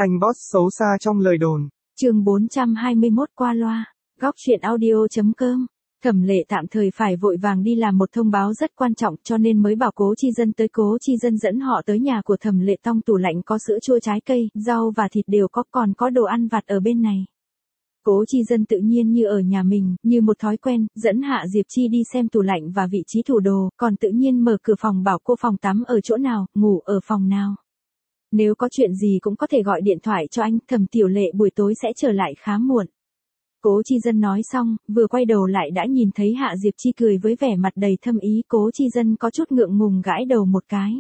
Anh boss xấu xa trong lời đồn. Chương 421 qua loa. Góc truyện audio.com. Thẩm Lệ tạm thời phải vội vàng đi làm một thông báo rất quan trọng cho nên mới bảo Cố Chi Dân tới. Cố Chi Dân dẫn họ tới nhà của Thẩm Lệ. Trong tủ lạnh có sữa chua, trái cây, rau và thịt đều có, còn có đồ ăn vặt ở bên này. Cố Chi Dân tự nhiên như ở nhà mình, như một thói quen, dẫn Hạ Diệp Chi đi xem tủ lạnh và vị trí tủ đồ, còn tự nhiên mở cửa phòng bảo cô phòng tắm ở chỗ nào, ngủ ở phòng nào. Nếu có chuyện gì cũng có thể gọi điện thoại cho anh, Thẩm Tiểu Lệ buổi tối sẽ trở lại khá muộn. Cố Chi Dân nói xong, vừa quay đầu lại đã nhìn thấy Hạ Diệp Chi cười với vẻ mặt đầy thâm ý. Cố Chi Dân có chút ngượng ngùng gãi đầu một cái.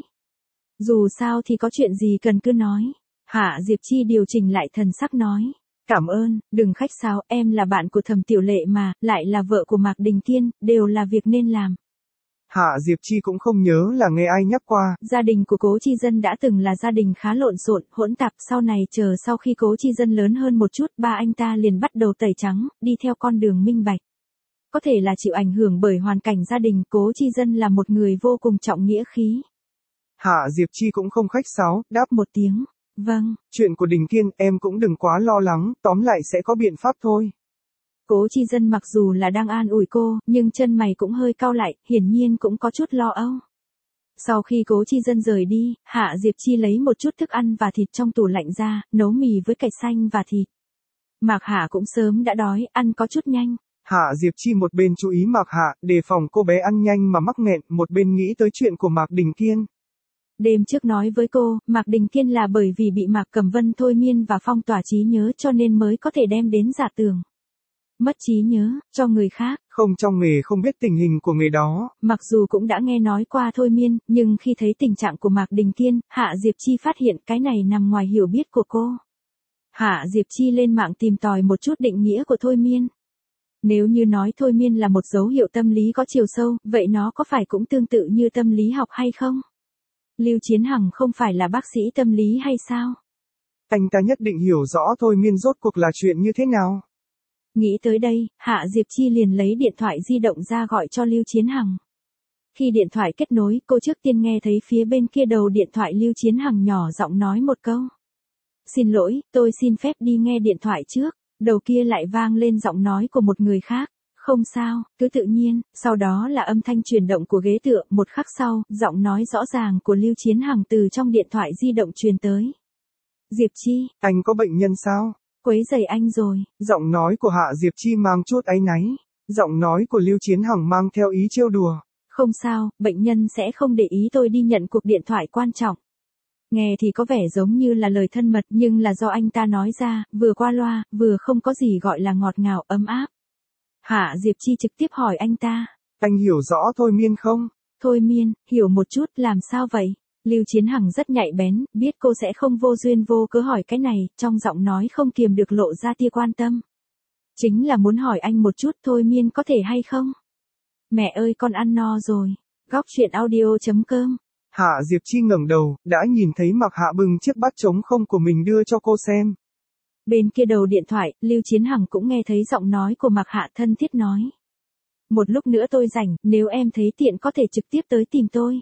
Dù sao thì có chuyện gì cần cứ nói. Hạ Diệp Chi điều chỉnh lại thần sắc nói. Cảm ơn, đừng khách sáo, em là bạn của Thẩm Tiểu Lệ mà, lại là vợ của Mạc Đình Kiên, đều là việc nên làm. Hạ Diệp Chi cũng không nhớ là nghe ai nhắc qua. Gia đình của Cố Chi Dân đã từng là gia đình khá lộn xộn, hỗn tạp, sau này sau khi Cố Chi Dân lớn hơn một chút, ba anh ta liền bắt đầu tẩy trắng, đi theo con đường minh bạch. Có thể là chịu ảnh hưởng bởi hoàn cảnh gia đình, Cố Chi Dân là một người vô cùng trọng nghĩa khí. Hạ Diệp Chi cũng không khách sáo, đáp một tiếng. Vâng. Chuyện của Đình Kiên em cũng đừng quá lo lắng, tóm lại sẽ có biện pháp thôi. Cố Chi Dân mặc dù là đang an ủi cô, nhưng chân mày cũng hơi cau lại, hiển nhiên cũng có chút lo âu. Sau khi Cố Chi Dân rời đi, Hạ Diệp Chi lấy một chút thức ăn và thịt trong tủ lạnh ra, nấu mì với cải xanh và thịt. Mạc Hạ cũng sớm đã đói, ăn có chút nhanh. Hạ Diệp Chi một bên chú ý Mạc Hạ, đề phòng cô bé ăn nhanh mà mắc nghẹn, một bên nghĩ tới chuyện của Mạc Đình Kiên. Đêm trước nói với cô, Mạc Đình Kiên là bởi vì bị Mạc Cẩm Vân thôi miên và phong tỏa trí nhớ cho nên mới có thể đem đến giả tường. Mất trí nhớ, cho người khác. Không trong nghề không biết tình hình của người đó. Mặc dù cũng đã nghe nói qua thôi miên, nhưng khi thấy tình trạng của Mạc Đình Kiên, Hạ Diệp Chi phát hiện cái này nằm ngoài hiểu biết của cô. Hạ Diệp Chi lên mạng tìm tòi một chút định nghĩa của thôi miên. Nếu như nói thôi miên là một dấu hiệu tâm lý có chiều sâu, vậy nó có phải cũng tương tự như tâm lý học hay không? Lưu Chiến Hằng không phải là bác sĩ tâm lý hay sao? Anh ta nhất định hiểu rõ thôi miên rốt cuộc là chuyện như thế nào. Nghĩ tới đây, Hạ Diệp Chi liền lấy điện thoại di động ra gọi cho Lưu Chiến Hằng. Khi điện thoại kết nối, cô trước tiên nghe thấy phía bên kia đầu điện thoại Lưu Chiến Hằng nhỏ giọng nói một câu. Xin lỗi, tôi xin phép đi nghe điện thoại trước. Đầu kia lại vang lên giọng nói của một người khác. Không sao, cứ tự nhiên, sau đó là âm thanh chuyển động của ghế tựa, một khắc sau, giọng nói rõ ràng của Lưu Chiến Hằng từ trong điện thoại di động truyền tới. Diệp Chi, anh có bệnh nhân sao? Quấy rầy anh rồi. Giọng nói của Hạ Diệp Chi mang chút áy náy. Giọng nói của Lưu Chiến Hằng mang theo ý trêu đùa. Không sao, bệnh nhân sẽ không để ý tôi đi nhận cuộc điện thoại quan trọng. Nghe thì có vẻ giống như là lời thân mật nhưng là do anh ta nói ra, vừa qua loa, vừa không có gì gọi là ngọt ngào ấm áp. Hạ Diệp Chi trực tiếp hỏi anh ta. Anh hiểu rõ thôi miên không? Thôi miên, hiểu một chút, làm sao vậy? Lưu Chiến Hằng rất nhạy bén, biết cô sẽ không vô duyên vô cớ hỏi cái này, trong giọng nói không kiềm được lộ ra tia quan tâm. Chính là muốn hỏi anh một chút thôi miên có thể hay không? Mẹ ơi con ăn no rồi. Góc truyện audio.com. Hạ Diệp Chi ngẩng đầu, đã nhìn thấy Mạc Hạ bưng chiếc bát trống không của mình đưa cho cô xem. Bên kia đầu điện thoại, Lưu Chiến Hằng cũng nghe thấy giọng nói của Mạc Hạ thân thiết nói. Một lúc nữa tôi rảnh, nếu em thấy tiện có thể trực tiếp tới tìm tôi.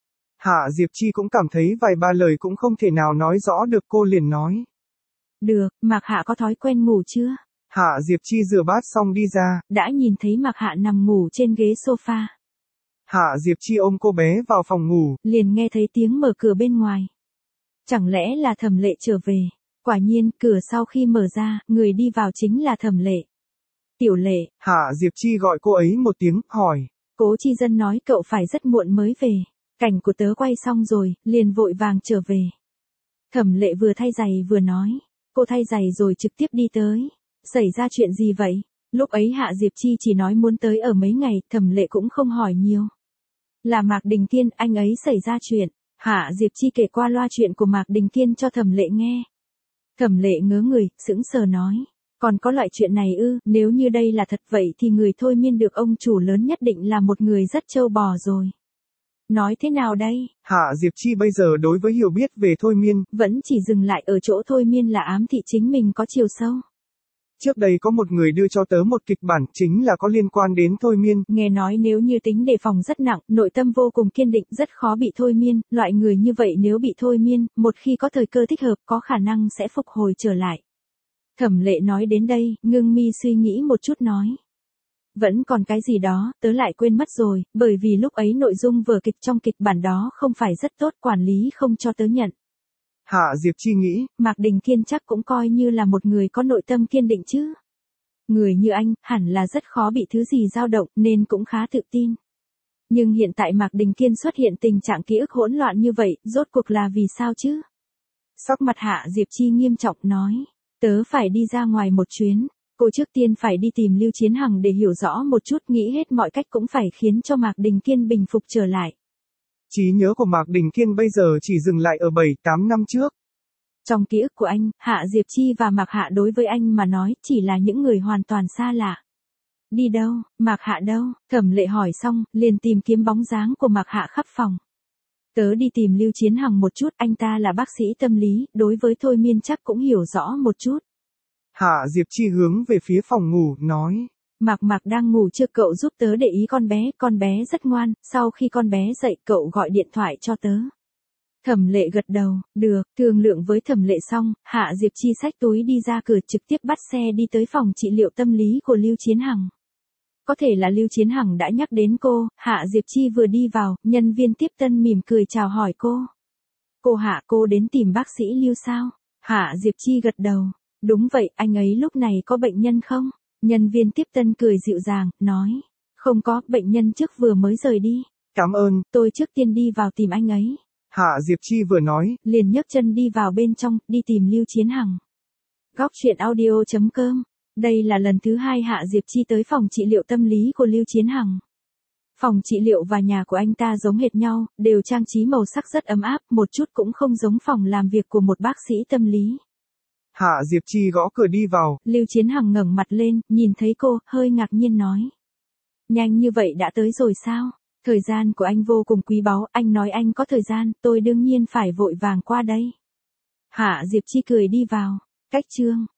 Hạ Diệp Chi cũng cảm thấy vài ba lời cũng không thể nào nói rõ được, cô liền nói. Được, Mạc Hạ có thói quen ngủ chưa? Hạ Diệp Chi rửa bát xong đi ra. Đã nhìn thấy Mạc Hạ nằm ngủ trên ghế sofa. Hạ Diệp Chi ôm cô bé vào phòng ngủ. Liền nghe thấy tiếng mở cửa bên ngoài. Chẳng lẽ là Thẩm Lệ trở về? Quả nhiên, cửa sau khi mở ra, người đi vào chính là Thẩm Lệ. Tiểu Lệ. Hạ Diệp Chi gọi cô ấy một tiếng, hỏi. Cố Chi Dân nói cậu phải rất muộn mới về. Cảnh của tớ quay xong rồi, liền vội vàng trở về. Thẩm Lệ vừa thay giày vừa nói. Cô thay giày rồi trực tiếp đi tới. Xảy ra chuyện gì vậy? Lúc ấy Hạ Diệp Chi chỉ nói muốn tới ở mấy ngày, Thẩm Lệ cũng không hỏi nhiều. Là Mạc Đình Kiên, anh ấy xảy ra chuyện. Hạ Diệp Chi kể qua loa chuyện của Mạc Đình Kiên cho Thẩm Lệ nghe. Thẩm Lệ ngớ người, sững sờ nói. Còn có loại chuyện này ư? Nếu như đây là thật vậy thì người thôi miên được ông chủ lớn nhất định là một người rất trâu bò rồi. Nói thế nào đây? Hạ Diệp Chi bây giờ đối với hiểu biết về thôi miên, vẫn chỉ dừng lại ở chỗ thôi miên là ám thị chính mình có chiều sâu. Trước đây có một người đưa cho tớ một kịch bản chính là có liên quan đến thôi miên. Nghe nói nếu như tính đề phòng rất nặng, nội tâm vô cùng kiên định, rất khó bị thôi miên, loại người như vậy nếu bị thôi miên, một khi có thời cơ thích hợp có khả năng sẽ phục hồi trở lại. Thẩm Lệ nói đến đây, ngưng mi suy nghĩ một chút nói. Vẫn còn cái gì đó, tớ lại quên mất rồi, bởi vì lúc ấy nội dung vở kịch trong kịch bản đó không phải rất tốt, quản lý không cho tớ nhận. Hạ Diệp Chi nghĩ, Mạc Đình Kiên chắc cũng coi như là một người có nội tâm kiên định chứ. Người như anh, hẳn là rất khó bị thứ gì dao động, nên cũng khá tự tin. Nhưng hiện tại Mạc Đình Kiên xuất hiện tình trạng ký ức hỗn loạn như vậy, rốt cuộc là vì sao chứ? Sắc mặt Hạ Diệp Chi nghiêm trọng nói, tớ phải đi ra ngoài một chuyến. Cô trước tiên phải đi tìm Lưu Chiến Hằng để hiểu rõ một chút, nghĩ hết mọi cách cũng phải khiến cho Mạc Đình Kiên bình phục trở lại. Trí nhớ của Mạc Đình Kiên bây giờ chỉ dừng lại ở 7-8 năm trước. Trong ký ức của anh, Hạ Diệp Chi và Mạc Hạ đối với anh mà nói chỉ là những người hoàn toàn xa lạ. Đi đâu, Mạc Hạ đâu? Thẩm Lệ hỏi xong, liền tìm kiếm bóng dáng của Mạc Hạ khắp phòng. Tớ đi tìm Lưu Chiến Hằng một chút, anh ta là bác sĩ tâm lý, đối với thôi miên chắc cũng hiểu rõ một chút. Hạ Diệp Chi hướng về phía phòng ngủ, nói. Mạc đang ngủ chưa, cậu giúp tớ để ý con bé rất ngoan, sau khi con bé dậy cậu gọi điện thoại cho tớ. Thẩm Lệ gật đầu, được, thương lượng với Thẩm Lệ xong, Hạ Diệp Chi xách túi đi ra cửa, trực tiếp bắt xe đi tới phòng trị liệu tâm lý của Lưu Chiến Hằng. Có thể là Lưu Chiến Hằng đã nhắc đến cô, Hạ Diệp Chi vừa đi vào, nhân viên tiếp tân mỉm cười chào hỏi cô. Cô Hạ, cô đến tìm bác sĩ Lưu sao? Hạ Diệp Chi gật đầu, đúng vậy, anh ấy lúc này có bệnh nhân không? Nhân viên tiếp tân cười dịu dàng, nói, không có, bệnh nhân trước vừa mới rời đi. Cảm ơn, tôi trước tiên đi vào tìm anh ấy. Hạ Diệp Chi vừa nói, liền nhấc chân đi vào bên trong, đi tìm Lưu Chiến Hằng. Góc truyện audio.com. Đây là lần thứ 2 Hạ Diệp Chi tới phòng trị liệu tâm lý của Lưu Chiến Hằng. Phòng trị liệu và nhà của anh ta giống hệt nhau, đều trang trí màu sắc rất ấm áp, một chút cũng không giống phòng làm việc của một bác sĩ tâm lý. Hạ Diệp Chi gõ cửa đi vào. Lưu Chiến Hằng ngẩng mặt lên, nhìn thấy cô, hơi ngạc nhiên nói. Nhanh như vậy đã tới rồi sao? Thời gian của anh vô cùng quý báu, anh nói anh có thời gian, tôi đương nhiên phải vội vàng qua đây. Hạ Diệp Chi cười đi vào. Cách chương